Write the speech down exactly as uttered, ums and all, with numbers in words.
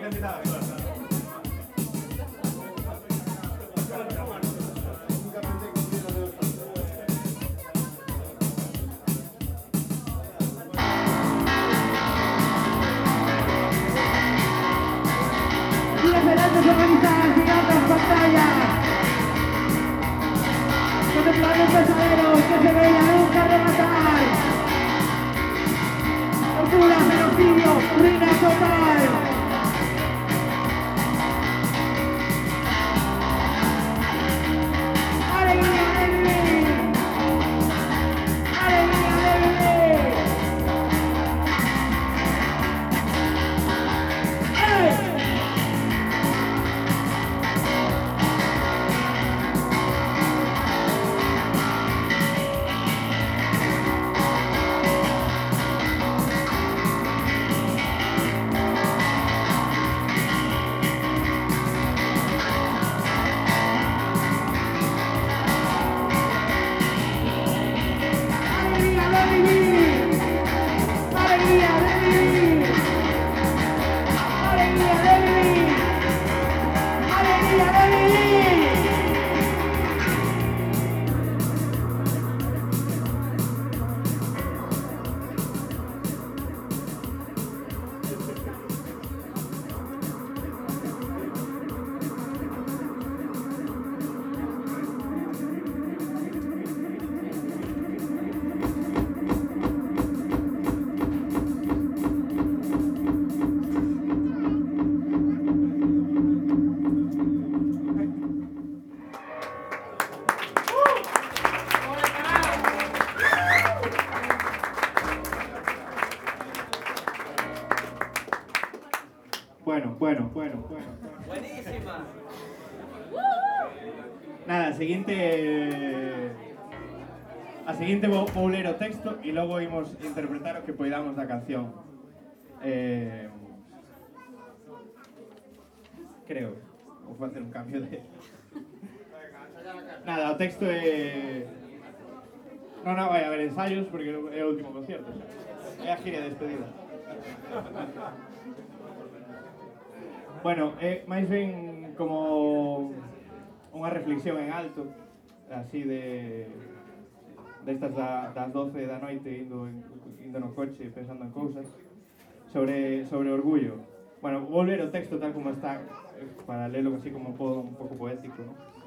Contemplando pesaderos que se veían nunca rematar. Tortura, genocidio, ruina total. Alegría de vivir. Alegría de vivir. ¡Ey! Bueno, bueno, bueno, bueno. Buenísima. Nada, seguinte... A seguinte vou, vou ler o texto e logo imos interpretar o que poidamos da canción. Eh... Creo. Vou facer un cambio de... Nada, o texto é... Non, non vai haber ensaios porque é o último concierto. É a gira de despedida. Bueno, é máis ben como unha reflexión en alto, así de destas da, das doce da noite indo, en, indo no coche pensando en cousas sobre, sobre orgullo. Bueno, vou ler o texto tal como está para lelo así como un pouco, un pouco poético, ¿no?